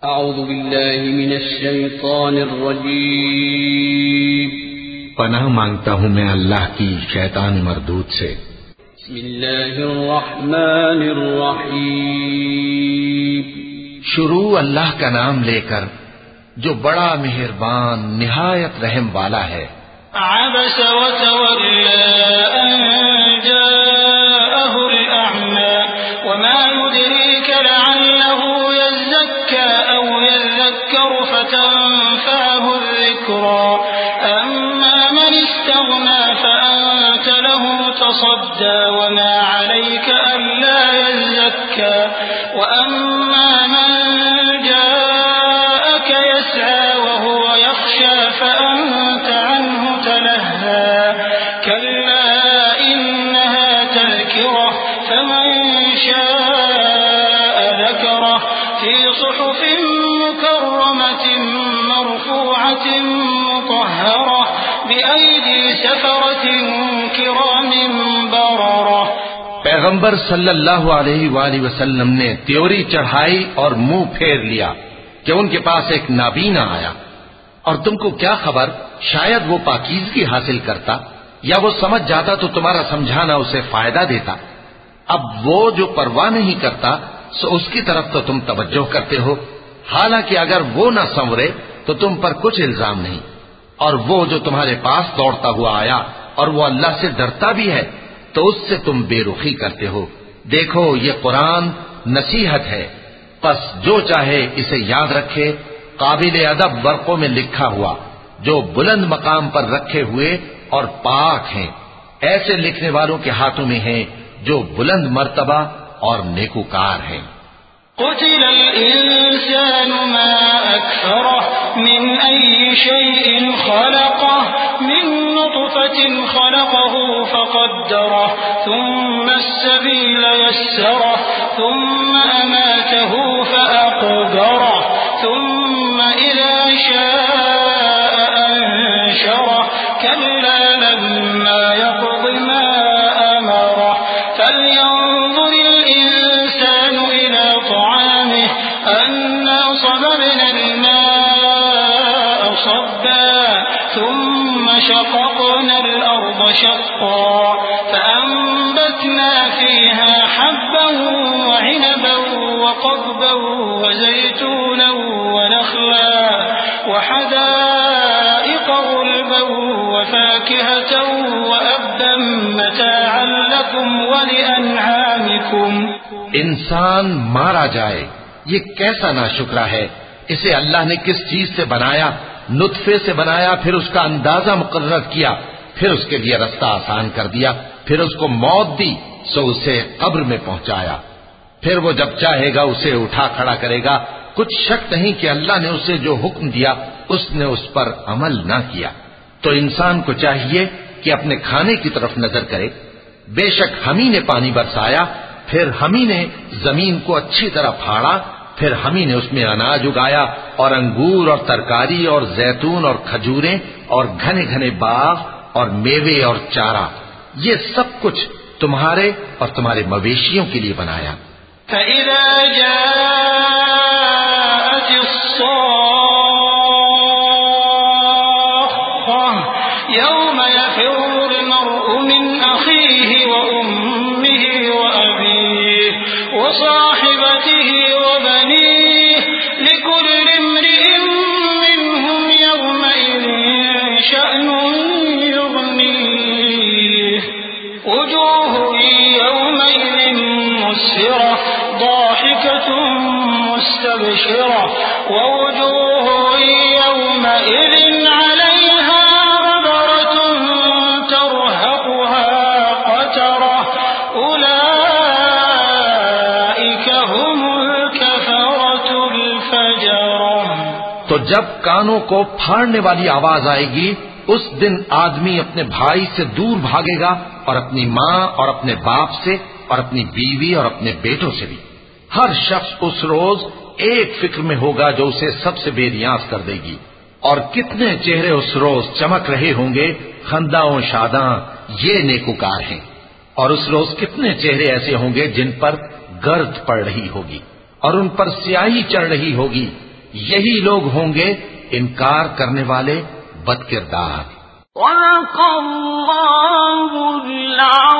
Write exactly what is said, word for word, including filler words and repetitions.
اعوذ باللہ من الشیطان الرجیم پناہ مانگتا ہوں میں اللہ کی شیطان مردود سے۔ بسم اللہ الرحمن الرحیم شروع اللہ کا نام لے کر جو بڑا مہربان نہایت رحم والا ہے۔ عبس وتولى أن جاءه الأعمى وما يدريك لعله يزكى أو يذكر فتنفعه الذكرى أما من استغنى فأنت له تصدى وما عليك ألا يزكى وأما من جاءك يسعى وهو يخشى فأنت عنه تلهى كلا إنها تذكرة فمن شاء ذكره في صحف مكرمة مرفوعة مطهرة بأيدي سفرة كرام بررة۔ پیغمبر صلی اللہ علیہ وآلہ وسلم نے تیوری چڑھائی اور منہ پھیر لیا کہ ان کے پاس ایک نابینا آیا، اور تم کو کیا خبر شاید وہ پاکیزگی حاصل کرتا یا وہ سمجھ جاتا تو تمہارا سمجھانا اسے فائدہ دیتا۔ اب وہ جو پرواہ نہیں کرتا سو اس کی طرف تو تم توجہ کرتے ہو، حالانکہ اگر وہ نہ سنورے تو تم پر کچھ الزام نہیں۔ اور وہ جو تمہارے پاس دوڑتا ہوا آیا اور وہ اللہ سے ڈرتا بھی ہے تو اس سے تم بے رخی کرتے ہو۔ دیکھو یہ قرآن نصیحت ہے، پس جو چاہے اسے یاد رکھے، قابل ادب ورقوں میں لکھا ہوا جو بلند مقام پر رکھے ہوئے اور پاک ہیں، ایسے لکھنے والوں کے ہاتھوں میں ہیں جو بلند مرتبہ اور نیکوکار ہیں۔ قتل الإنسان ما أكفره من أي شيء خلقه من نطفة خلقه فقدره ثم السبيل يسره ثم أماته فأقبره ثم إذا شاء أنشره كلا لما يقض ما أمره فلينظر الإنسان إلى طعامه أنا صببنا الماء صبا ثم شققنا الأرض شقا فأنبتنا فيها حبا وعنبا وقضبا وزيتونا ونخلا وحدائق غلبا وفاكهة وأبا متاعا لكم ولأنعامكم۔ انسان مارا جائے یہ کیسا ناشکرا ہے، اسے اللہ نے کس چیز سے بنایا؟ نطفے سے بنایا، پھر اس کا اندازہ مقرر کیا، پھر اس کے لیے رستہ آسان کر دیا، پھر اس کو موت دی سو اسے قبر میں پہنچایا، پھر وہ جب چاہے گا اسے اٹھا کھڑا کرے گا۔ کچھ شک نہیں کہ اللہ نے اسے جو حکم دیا اس نے اس پر عمل نہ کیا۔ تو انسان کو چاہیے کہ اپنے کھانے کی طرف نظر کرے۔ بے شک ہم ہی نے پانی برسایا، پھر ہم ہی نے زمین کو اچھی طرح پھاڑا، پھر ہم ہی نے اس میں اناج اگایا اور انگور اور ترکاری اور زیتون اور کھجوریں اور گھنے گھنے باغ اور میوے اور چارہ، یہ سب کچھ تمہارے اور تمہارے مویشیوں کے لیے بنایا۔ فإذا جاءت الصاخة يوم يفر المرء من أخيه وأمه وأبيه وصاحبته وبنيه لكل امرئ منهم يومئذ شأن يغنيه وجوه يومئذ مسفرة ضاحكة مستبشرة ووجوه يومئذ عليها غبرة ترهقها قترة أولئك هم الكفرة الفجرة۔ تو جب کانوں کو پھاڑنے والی آواز آئے گی اس دن آدمی اپنے بھائی سے دور بھاگے گا اور اپنی ماں اور اپنے باپ سے اور اپنی بیوی اور اپنے بیٹوں سے بھی۔ ہر شخص اس روز ایک فکر میں ہوگا جو اسے سب سے بے نیاز کر دے گی۔ اور کتنے چہرے اس روز چمک رہے ہوں گے، خنداں و شاداں، یہ نیکوکار ہیں۔ اور اس روز کتنے چہرے ایسے ہوں گے جن پر گرد پڑ رہی ہوگی اور ان پر سیاہی چڑھ رہی ہوگی، یہی لوگ ہوں گے انکار کرنے والے بد کردار۔ صدق اللہ العظیم۔